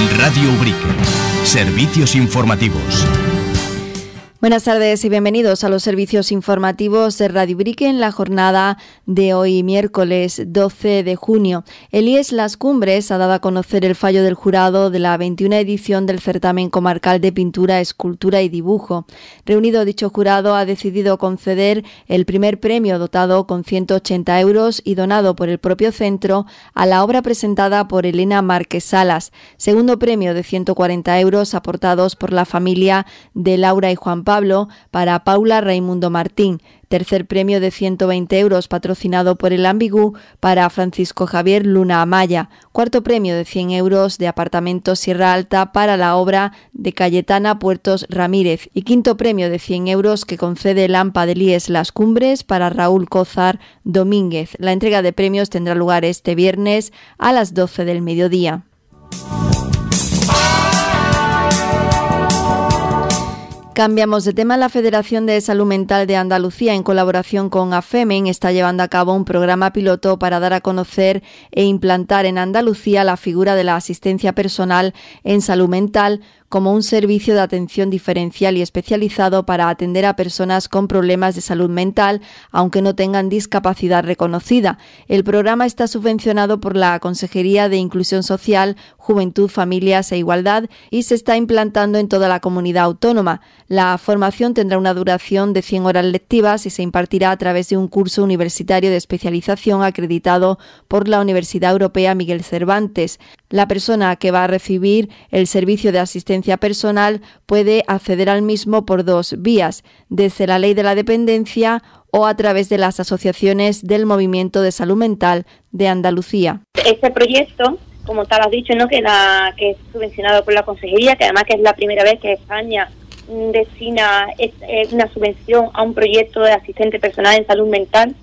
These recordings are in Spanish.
Radio Ubrique. Servicios informativos. Buenas tardes y bienvenidos a los servicios informativos de Radio Ubrique en la jornada de hoy, miércoles 12 de junio. El IES Las Cumbres ha dado a conocer el fallo del jurado de la 21ª edición del certamen comarcal de pintura, escultura y dibujo. Reunido dicho jurado, ha decidido conceder el primer premio dotado con 180 euros y donado por el propio centro a la obra presentada por Elena Márquez Salas. Segundo premio de 140 euros aportados por la familia de Laura y Juan Pablo para Paula Raimundo Martín. Tercer premio de 120 euros patrocinado por el Ambigú para Francisco Javier Luna Amaya. Cuarto premio de 100 euros de Apartamentos Sierra Alta para la obra de Cayetana Puertos Ramírez. Y quinto premio de 100 euros que concede el AMPA del IES Las Cumbres para Raúl Cózar Domínguez. La entrega de premios tendrá lugar este viernes a las 12 del mediodía. Cambiamos de tema. La Federación de Salud Mental de Andalucía, en colaboración con AFEMEN, está llevando a cabo un programa piloto para dar a conocer e implantar en Andalucía la figura de la asistencia personal en salud mental como un servicio de atención diferencial y especializado para atender a personas con problemas de salud mental, aunque no tengan discapacidad reconocida. El programa está subvencionado por la Consejería de Inclusión Social, Juventud, Familias e Igualdad y se está implantando en toda la comunidad autónoma. La formación tendrá una duración de 100 horas lectivas y se impartirá a través de un curso universitario de especialización acreditado por la Universidad Europea Miguel Cervantes. La persona que va a recibir el servicio de asistencia personal puede acceder al mismo por dos vías, desde la Ley de la Dependencia o a través de las asociaciones del Movimiento de Salud Mental de Andalucía. Este proyecto, como tal has dicho, ¿no? que es subvencionado por la Consejería, que además que es la primera vez que España destina una subvención a un proyecto de asistente personal en salud mental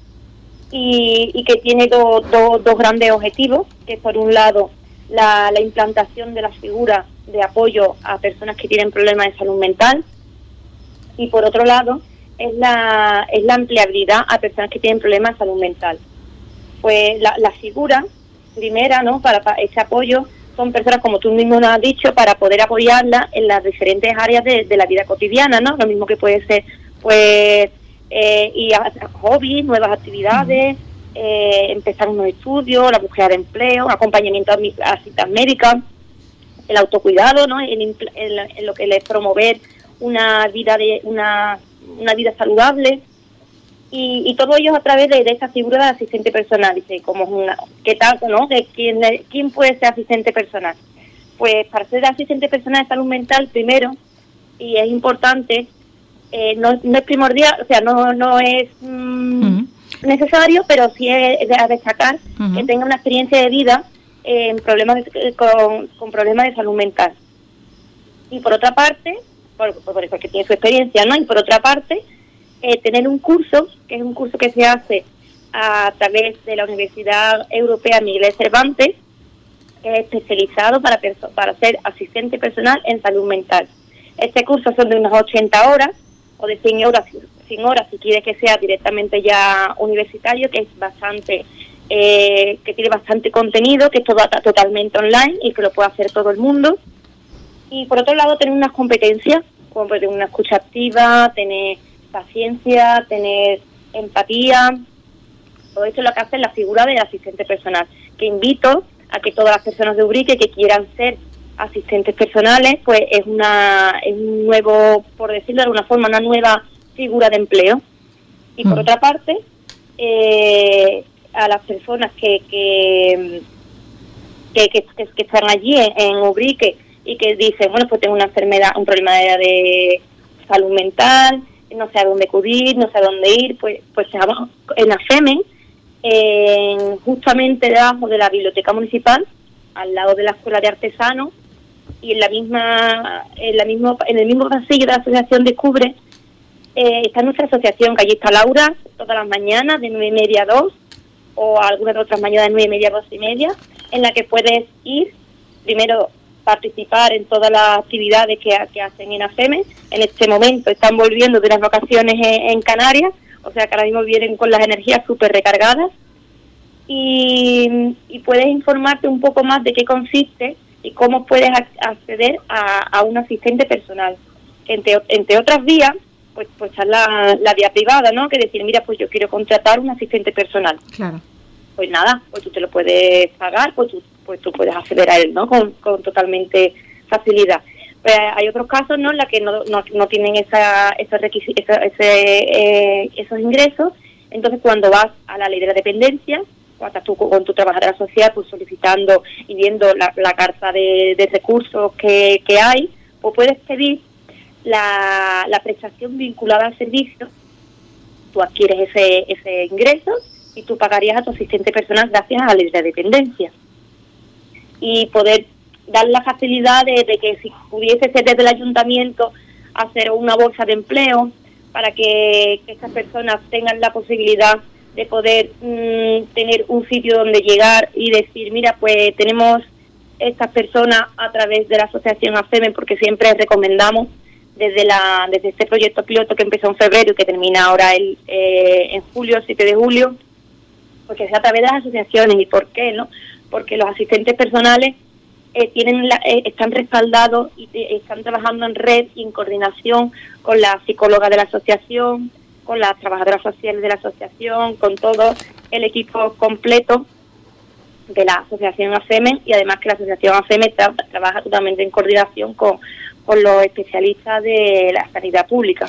y que tiene dos grandes objetivos, que por un lado la implantación de la figura de apoyo a personas que tienen problemas de salud mental y por otro lado es la empleabilidad a personas que tienen problemas de salud mental. Pues la figura primera, ¿no? para ese apoyo son personas, como tú mismo nos has dicho, para poder apoyarlas en las diferentes áreas de la vida cotidiana, ¿no? Lo mismo que puede ser pues ir a hobbies, nuevas actividades, empezar unos estudios, la búsqueda de empleo, acompañamiento a citas médicas, el autocuidado, ¿no? En lo que es promover una vida saludable y todo ello a través de esa figura de asistente personal. Dice, como ¿qué tal, no? ¿De quién puede ser asistente personal? Pues para ser asistente personal de salud mental, primero, y es importante, no es primordial, o sea, no es necesario, pero sí es a destacar que tenga una experiencia de vida en problemas con problemas de salud mental. Y por otra parte, porque tiene su experiencia, ¿no? Y por otra parte, tener un curso, que es un curso que se hace a través de la Universidad Europea Miguel Cervantes, que es especializado para ser asistente personal en salud mental. Este curso son de unas 80 horas, o de 100 horas si quiere que sea directamente ya universitario, que es bastante, que tiene bastante contenido, que es todo totalmente online y que lo puede hacer todo el mundo. Y por otro lado, tener unas competencias, como tener una escucha activa, tener paciencia, tener empatía. Todo esto es lo que hace la figura del asistente personal, que invito a que todas las personas de Ubrique que quieran ser asistentes personales, pues es un nuevo, por decirlo de alguna forma, una nueva figura de empleo. Y por otra parte, a las personas que están allí en Ubrique y que dicen, bueno, pues tengo una enfermedad, un problema de salud mental, no sé a dónde acudir, no sé a dónde ir, pues en AFEMEN, justamente debajo de la biblioteca municipal, al lado de la escuela de artesanos, y en el mismo pasillo de la asociación Descubre, está nuestra asociación, que allí está Laura todas las mañanas de 9:30 a 2, o algunas de otras mañanas de 9:30 a 2:30, en la que puedes ir, primero participar en todas las actividades que hacen en AFEMEN. En este momento están volviendo de las vacaciones en Canarias, o sea que ahora mismo vienen con las energías súper recargadas, y puedes informarte un poco más de qué consiste y cómo puedes acceder a un asistente personal. Entre otras vías, pues está la vía privada, ¿no? Que decir, mira, pues yo quiero contratar un asistente personal. Claro. Pues nada, pues tú te lo puedes pagar, pues tú puedes acceder a él, ¿no? Con totalmente facilidad. Pues hay otros casos, ¿no?, en la que no tienen esos ingresos. Entonces, cuando vas a la ley de la dependencia, cuando estás tú con tu trabajadora social, pues solicitando y viendo la carta de recursos que hay, pues puedes pedir la prestación vinculada al servicio. Tú adquieres ese ingreso y tú pagarías a tu asistente personal gracias a la ley de la dependencia. Y poder dar la facilidad de que si pudiese ser desde el ayuntamiento hacer una bolsa de empleo para que estas personas tengan la posibilidad de poder tener un sitio donde llegar y decir, mira, pues tenemos estas personas a través de la asociación AFEME, porque siempre recomendamos desde este proyecto piloto que empezó en febrero y que termina ahora en julio, el 7 de julio, porque sea a través de las asociaciones. ¿Y por qué, no? Porque los asistentes personales están respaldados y están trabajando en red y en coordinación con la psicóloga de la asociación, con las trabajadoras sociales de la asociación, con todo el equipo completo de la asociación AFEME, y además que la asociación AFEME trabaja totalmente en coordinación con los especialistas de la sanidad pública.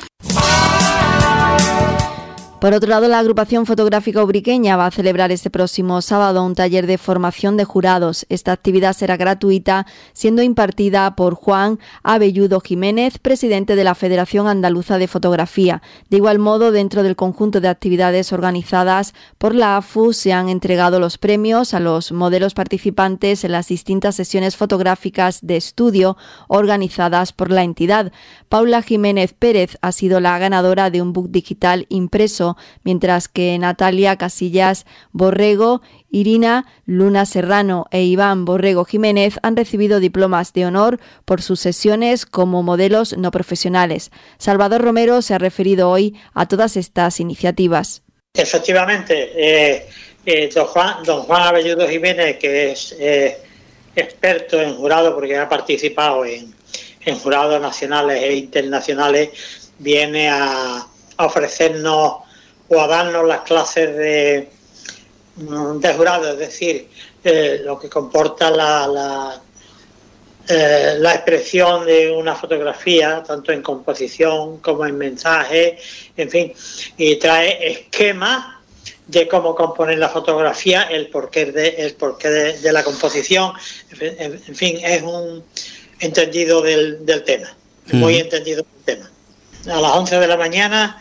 Por otro lado, la agrupación fotográfica ubriqueña va a celebrar este próximo sábado un taller de formación de jurados. Esta actividad será gratuita, siendo impartida por Juan Abelludo Jiménez, presidente de la Federación Andaluza de Fotografía. De igual modo, dentro del conjunto de actividades organizadas por la AFU, se han entregado los premios a los modelos participantes en las distintas sesiones fotográficas de estudio organizadas por la entidad. Paula Jiménez Pérez ha sido la ganadora de un book digital impreso, mientras que Natalia Casillas Borrego, Irina Luna Serrano e Iván Borrego Jiménez han recibido diplomas de honor por sus sesiones como modelos no profesionales. Salvador Romero se ha referido hoy a todas estas iniciativas. Efectivamente, don Juan Abelludo Jiménez, que es experto en jurado porque ha participado en jurados nacionales e internacionales, viene a ofrecernos o a darnos las clases de jurado, es decir, lo que comporta la expresión de una fotografía, tanto en composición como en mensaje, en fin, y trae esquemas de cómo componer la fotografía, el porqué de la composición, en fin, es un entendido del tema, muy entendido del tema. A las 11 de la mañana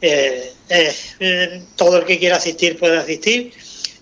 todo el que quiera asistir puede asistir.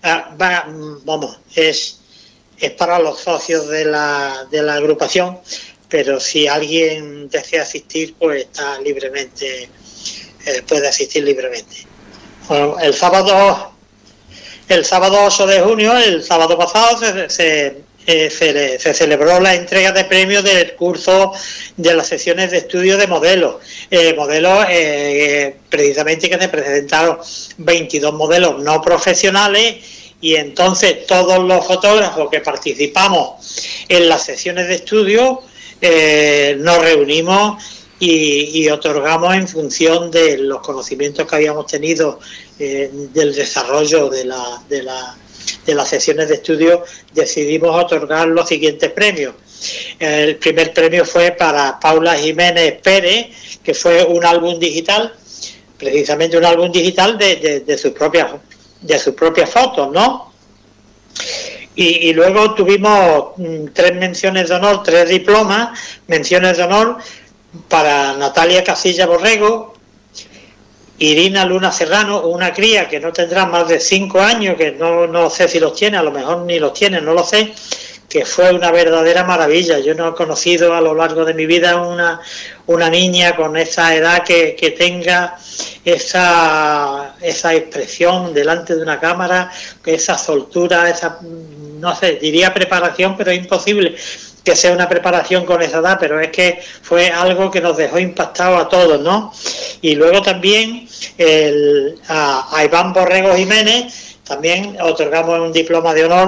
Es para los socios de la agrupación, pero si alguien desea asistir, pues está libremente, puede asistir libremente. Bueno, el sábado 8 de junio, el sábado pasado, se celebró la entrega de premios del curso de las sesiones de estudio de modelos. Precisamente que se presentaron 22 modelos no profesionales, y entonces todos los fotógrafos que participamos en las sesiones de estudio nos reunimos y otorgamos, en función de los conocimientos que habíamos tenido del desarrollo de las sesiones de estudio, decidimos otorgar los siguientes premios. El primer premio fue para Paula Jiménez Pérez, que fue un álbum digital, precisamente un álbum digital de sus propias fotos, ¿no? Y luego tuvimos 3 menciones de honor, 3 diplomas, menciones de honor para Natalia Casillas Borrego, Irina Luna Serrano, una cría que no tendrá más de 5 años, que no sé si los tiene, a lo mejor ni los tiene, no lo sé, que fue una verdadera maravilla. Yo no he conocido a lo largo de mi vida una niña con esa edad que tenga esa expresión delante de una cámara, esa soltura, esa, no sé, diría preparación, pero es imposible que sea una preparación con esa edad, pero es que fue algo que nos dejó impactados a todos, ¿no? Y luego también a Iván Borrego Jiménez también otorgamos un diploma de honor,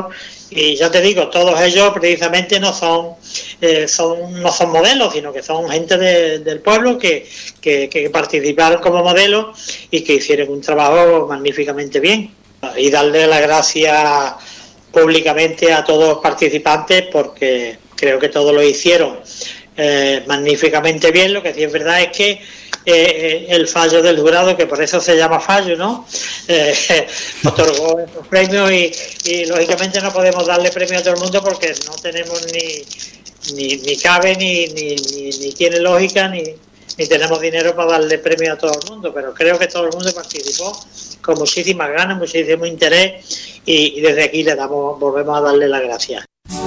Y ya te digo, todos ellos precisamente no son modelos, sino que son gente del pueblo que participaron como modelos y que hicieron un trabajo magníficamente bien. Y darle las gracias públicamente a todos los participantes, porque creo que todos lo hicieron magníficamente bien. Lo que sí es verdad es que el fallo del jurado, que por eso se llama fallo, ¿no? Otorgó esos premios y lógicamente no podemos darle premio a todo el mundo porque no tenemos ni cabe, ni tiene lógica, ni tenemos dinero para darle premio a todo el mundo, pero creo que todo el mundo participó con muchísimas ganas, muchísimo interés y desde aquí volvemos a darle las gracias.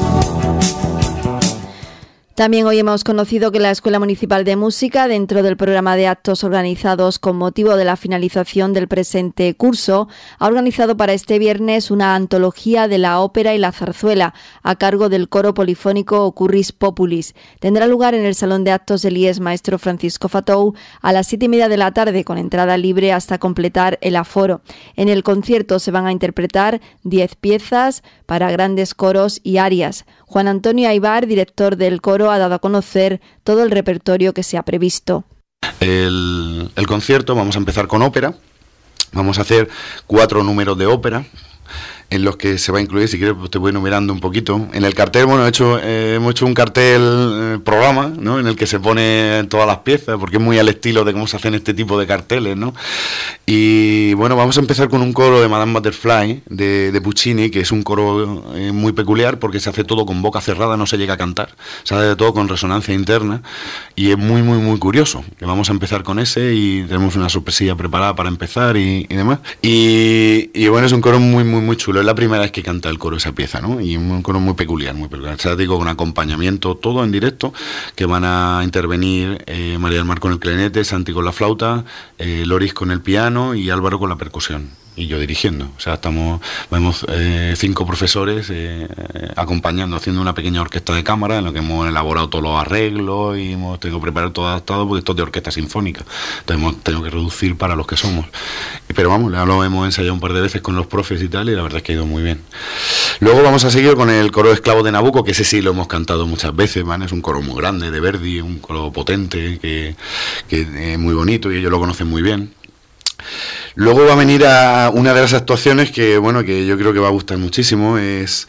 También hoy hemos conocido que la Escuela Municipal de Música, dentro del programa de actos organizados con motivo de la finalización del presente curso, ha organizado para este viernes una antología de la ópera y la zarzuela a cargo del coro polifónico Ocurris Populis. Tendrá lugar en el Salón de Actos del IES Maestro Francisco Fatou a las 7:30 de la tarde, con entrada libre hasta completar el aforo. En el concierto se van a interpretar 10 piezas para grandes coros y arias. Juan Antonio Aybar, director del coro, ha dado a conocer todo el repertorio que se ha previsto. El concierto, vamos a empezar con ópera. Vamos a hacer 4 números de ópera, en los que se va a incluir, si quieres pues te voy enumerando un poquito. En el cartel, bueno, hemos hecho un cartel programa, ¿no?, en el que se ponen todas las piezas, porque es muy al estilo de cómo se hacen este tipo de carteles, ¿no? Y bueno, vamos a empezar con un coro de Madame Butterfly, de Puccini, que es un coro muy peculiar, porque se hace todo con boca cerrada, no se llega a cantar, se hace todo con resonancia interna, y es muy, muy, muy curioso. Que vamos a empezar con ese, y tenemos una sorpresilla preparada para empezar, y demás. Y bueno, es un coro muy, muy, muy chulo. Es la primera vez que canta el coro esa pieza, ¿no? Y un coro muy peculiar, muy peculiar. O sea, digo, con acompañamiento todo en directo, que van a intervenir María del Mar con el clarinete, Santi con la flauta, Loris con el piano y Álvaro con la percusión. Y yo dirigiendo. O sea, vemos 5 profesores acompañando, haciendo una pequeña orquesta de cámara en la que hemos elaborado todos los arreglos y hemos tenido que preparar todo adaptado, porque esto es de orquesta sinfónica. Entonces hemos tenido que reducir para los que somos. Pero vamos, ya lo hemos ensayado un par de veces con los profes y tal, y la verdad es que ha ido muy bien. Luego vamos a seguir con el coro Esclavos de Nabucco, que ese sí lo hemos cantado muchas veces, ¿vale? Es un coro muy grande de Verdi, un coro potente, que es muy bonito y ellos lo conocen muy bien. Luego va a venir a una de las actuaciones que, bueno, que yo creo que va a gustar muchísimo. Es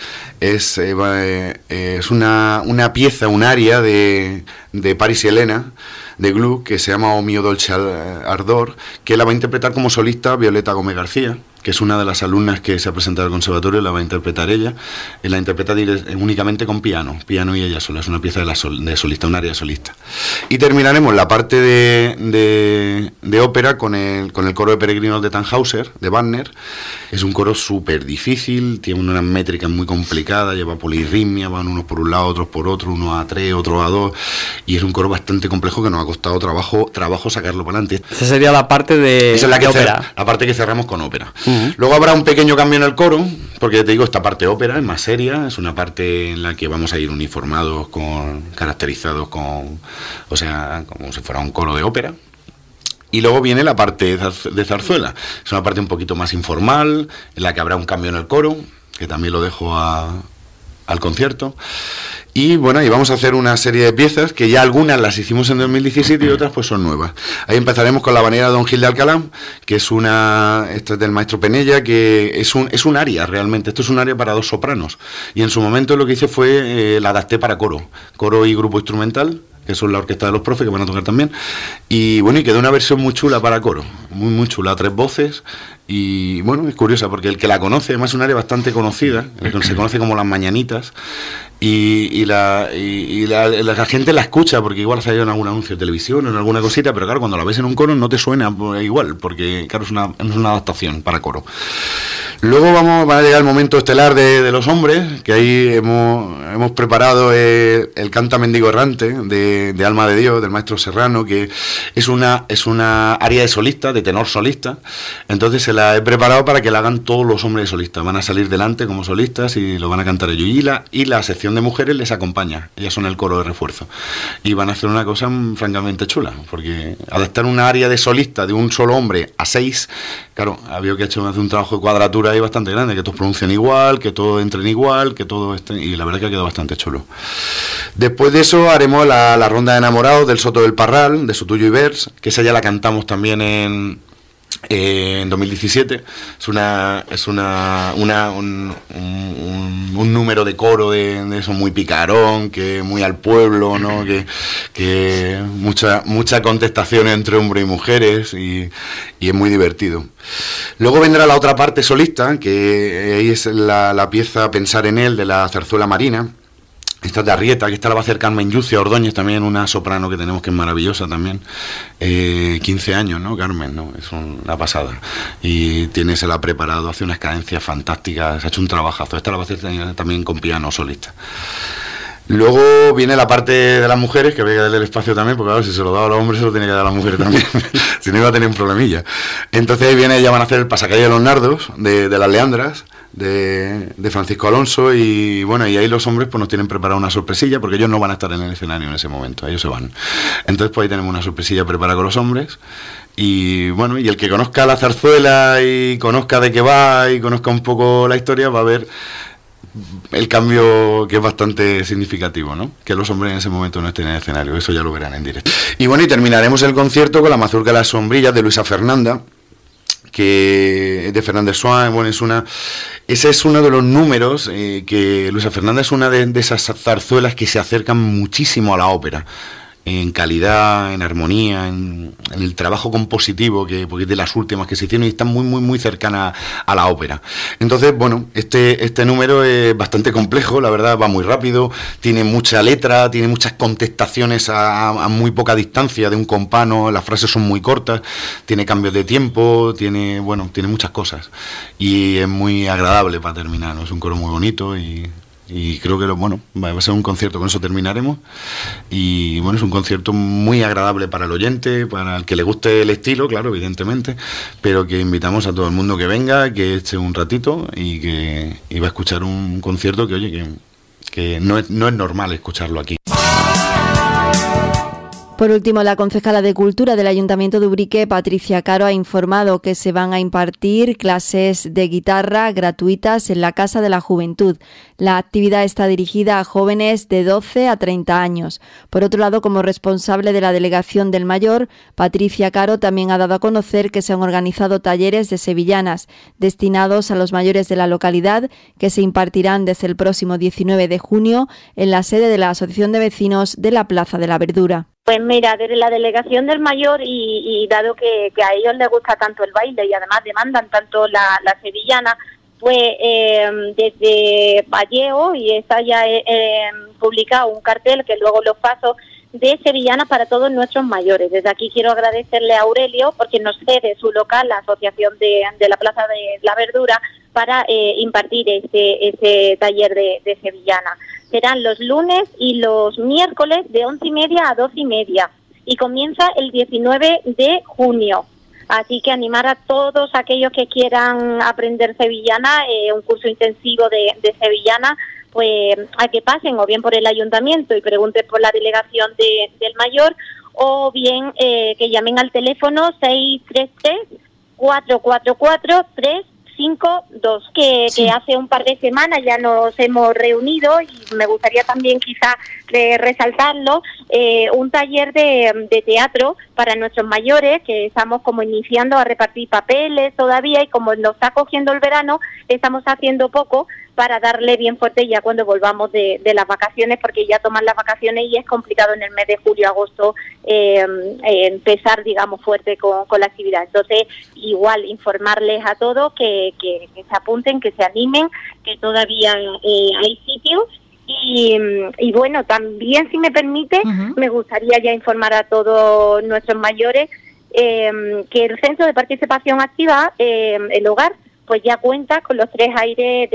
una pieza, un aria de Paris y Helena, de Gluck, que se llama O mio dolce ardor, que la va a interpretar como solista Violeta Gómez García, que es una de las alumnas que se ha presentado al conservatorio, la va a interpretar ella, y la interpreta únicamente con piano y ella sola. Es una pieza de solista, un aria de solista. Y terminaremos la parte de ópera con el coro de peregrinos de Tannhäuser, de Wagner. Es un coro súper difícil, tiene unas métricas muy complicadas, lleva polirritmia, van unos por un lado, otros por otro, uno a 3, otro a 2, y es un coro bastante complejo que nos ha costado trabajo sacarlo para adelante. Esa sería la parte de Esa es la ópera. La parte que cerramos con ópera. Luego habrá un pequeño cambio en el coro, porque te digo, esta parte ópera es más seria, es una parte en la que vamos a ir uniformados, caracterizados o sea, como si fuera un coro de ópera. Y luego viene la parte de zarzuela, es una parte un poquito más informal, en la que habrá un cambio en el coro, que también lo dejo al concierto. Y bueno, y vamos a hacer una serie de piezas que ya algunas las hicimos en 2017 y otras pues son nuevas. Ahí empezaremos con la habanera Don Gil de Alcalá, que es esto es del maestro Penella, que es un aria realmente. Esto es un aria para 2 sopranos. Y en su momento lo que hice fue la adapté para coro y grupo instrumental, que son la orquesta de los profes, que van a tocar también. Y bueno, y quedó una versión muy chula para coro, muy, muy chula, a 3 voces. Y bueno, es curiosa porque el que la conoce, además es un área bastante conocida, se conoce como Las Mañanitas, y la gente la escucha porque igual ha salido en algún anuncio de televisión o en alguna cosita, pero claro, cuando la ves en un coro no te suena igual, porque claro, es una adaptación para coro. Luego va a llegar el momento estelar de los hombres, que ahí hemos preparado el Canta Mendigo Errante de Alma de Dios, del maestro Serrano, que es una aria de solista, de tenor solista. Entonces la he preparado para que la hagan todos los hombres solistas. Van a salir delante como solistas y lo van a cantar ellos. Y la sección de mujeres les acompaña. Ellas son el coro de refuerzo. Y van a hacer una cosa francamente chula, porque adaptar una área de solista de un solo hombre a 6, claro, había que hacer un trabajo de cuadratura ahí bastante grande, que todos pronuncien igual, que todos entren igual, que todo esté, y la verdad que ha quedado bastante chulo. Después de eso haremos la ronda de enamorados del Soto del Parral, de Sotuyo y Vers, que esa ya la cantamos también en 2017. Es un número de coro de eso muy picarón, que muy al pueblo, ¿no? Que mucha contestación entre hombres y mujeres, y es muy divertido. Luego vendrá la otra parte solista, que ahí es la pieza Pensar en él, de la zarzuela marina. Esta es de Arrieta, que esta la va a hacer Carmen Yucia Ordóñez, también una soprano que tenemos que es maravillosa también. 15 años, ¿no, Carmen? ¿No? Es una pasada. Y se la ha preparado, hace unas cadencias fantásticas, se ha hecho un trabajazo. Esta la va a hacer también con piano solista. Luego viene la parte de las mujeres, que había que darle el espacio también, porque claro, si se lo daba a los hombres, se lo tenía que dar a las mujeres también. Si no, iba a tener un problemilla. Entonces ya van a hacer el Pasacalle de los Nardos, de las Leandras, de Francisco Alonso, y bueno, y ahí los hombres pues nos tienen preparado una sorpresilla, porque ellos no van a estar en el escenario en ese momento, ellos se van. Entonces pues ahí tenemos una sorpresilla preparada con los hombres. Y bueno, y el que conozca la zarzuela y conozca de qué va y conozca un poco la historia, va a ver el cambio, que es bastante significativo, ¿no? Que los hombres en ese momento no estén en el escenario, eso ya lo verán en directo. Y bueno, y terminaremos el concierto con la Mazurca de las Sombrillas de Luisa Fernanda, que es de Fernández Suárez. Bueno, ese es uno de los números que Luisa Fernanda es una de esas zarzuelas que se acercan muchísimo a la ópera, en calidad, en armonía, en el trabajo compositivo, porque es de las últimas que se hicieron y está muy, muy, muy cercana a la ópera. Entonces, bueno, este número es bastante complejo, la verdad, va muy rápido, tiene mucha letra, tiene muchas contestaciones a muy poca distancia de un compano, las frases son muy cortas, tiene cambios de tiempo, tiene muchas cosas, y es muy agradable para terminar, ¿no? Es un coro muy bonito y creo que va a ser un concierto, con eso terminaremos. Y bueno, es un concierto muy agradable para el oyente, para el que le guste el estilo, claro, evidentemente, pero que invitamos a todo el mundo que venga, que eche un ratito y que va a escuchar un concierto que, oye, que no es normal escucharlo aquí. Por último, la concejala de Cultura del Ayuntamiento de Ubrique, Patricia Caro, ha informado que se van a impartir clases de guitarra gratuitas en la Casa de la Juventud. La actividad está dirigida a jóvenes de 12 a 30 años. Por otro lado, como responsable de la Delegación del Mayor, Patricia Caro también ha dado a conocer que se han organizado talleres de sevillanas destinados a los mayores de la localidad, que se impartirán desde el próximo 19 de junio en la sede de la Asociación de Vecinos de la Plaza de la Verdura. Pues mira, desde la Delegación del Mayor y dado que a ellos les gusta tanto el baile y además demandan tanto la sevillana, pues desde Valleo, y está ya publicado un cartel que luego los paso, de sevillanas para todos nuestros mayores. Desde aquí quiero agradecerle a Aurelio porque nos cede su local, la Asociación de la Plaza de la Verdura, para impartir ese taller de sevillana. Serán los lunes y los miércoles de 11:30 a 12:30 y comienza el 19 de junio. Así que animar a todos aquellos que quieran aprender sevillana, un curso intensivo de sevillana, pues a que pasen o bien por el ayuntamiento y pregunten por la Delegación del Mayor, o bien que llamen al teléfono 633-444-352, que hace un par de semanas ya nos hemos reunido, y me gustaría también quizá resaltarlo, un taller de teatro para nuestros mayores, que estamos como iniciando a repartir papeles todavía, y como nos está cogiendo el verano, estamos haciendo poco para darle bien fuerte ya cuando volvamos de las vacaciones, porque ya toman las vacaciones y es complicado en el mes de julio, agosto, empezar, digamos, fuerte con la actividad. Entonces, igual informarles a todos que se apunten, que se animen, que todavía hay sitios. Y bueno, también, si me permite, me gustaría ya informar a todos nuestros mayores que el Centro de Participación Activa, el Hogar, pues ya cuenta con los 3 aires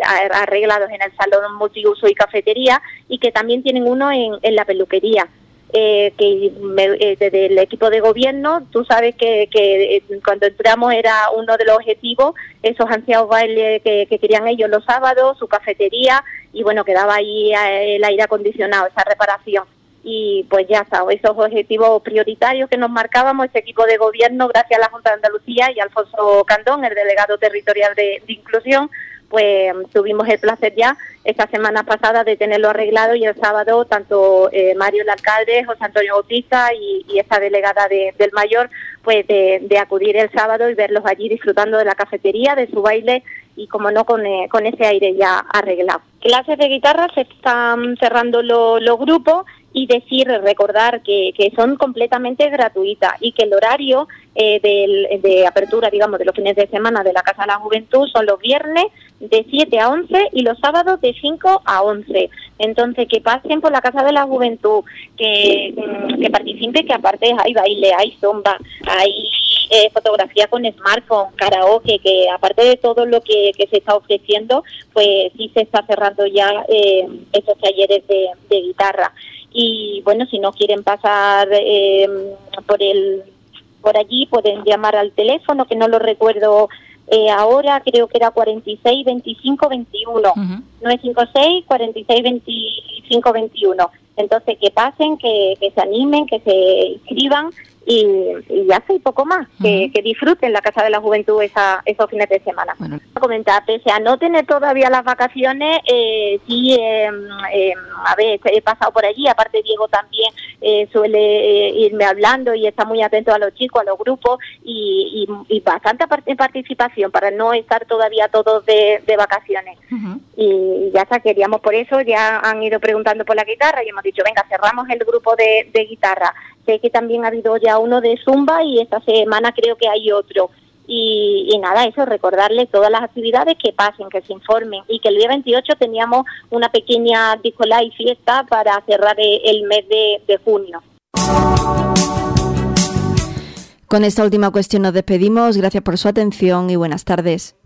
arreglados en el salón multiuso y cafetería, y que también tienen uno en la peluquería. desde el equipo de gobierno, tú sabes que cuando entramos era uno de los objetivos, esos ansiados bailes que querían ellos los sábados, su cafetería, y bueno, quedaba ahí el aire acondicionado, esa reparación. Y pues ya está, esos objetivos prioritarios que nos marcábamos, ese equipo de gobierno, gracias a la Junta de Andalucía y a Alfonso Candón, el delegado territorial de inclusión, pues tuvimos el placer ya esta semana pasada de tenerlo arreglado, y el sábado tanto Mario el alcalde, José Antonio Bautista y esta delegada del Mayor, pues de acudir el sábado y verlos allí disfrutando de la cafetería, de su baile y como no con ese aire ya arreglado. Clases de guitarra se están cerrando los grupos, y recordar que son completamente gratuitas y que el horario de apertura, digamos, de los fines de semana de la Casa de la Juventud son los viernes de 7 a 11 y los sábados de 5 a 11. Entonces, que pasen por la Casa de la Juventud, que participen, que aparte hay baile, hay zumba, hay fotografía con smartphone, karaoke, que aparte de todo lo que se está ofreciendo, pues sí se está cerrando ya estos talleres de guitarra. Y bueno, si no quieren pasar por allí, pueden llamar al teléfono, que no lo recuerdo ahora, creo que era 46 25 21, 956 46 25 21. Entonces que pasen, que se animen, que se inscriban y ya sé, poco más, que disfruten la Casa de la Juventud esos fines de semana. Bueno, comentar, pese a no tener todavía las vacaciones, sí, a ver, he pasado por allí, aparte Diego también suele irme hablando y está muy atento a los chicos, a los grupos, y bastante participación para no estar todavía todos de vacaciones. Y ya está, queríamos por eso, ya han ido preguntando por la guitarra y hemos dicho, venga, cerramos el grupo de guitarra. Sé que también ha habido ya uno de zumba y esta semana creo que hay otro. Y nada, eso, recordarles todas las actividades, que pasen, que se informen, y que el día 28 teníamos una pequeña disco live fiesta para cerrar el mes de junio. Con esta última cuestión nos despedimos. Gracias por su atención y buenas tardes.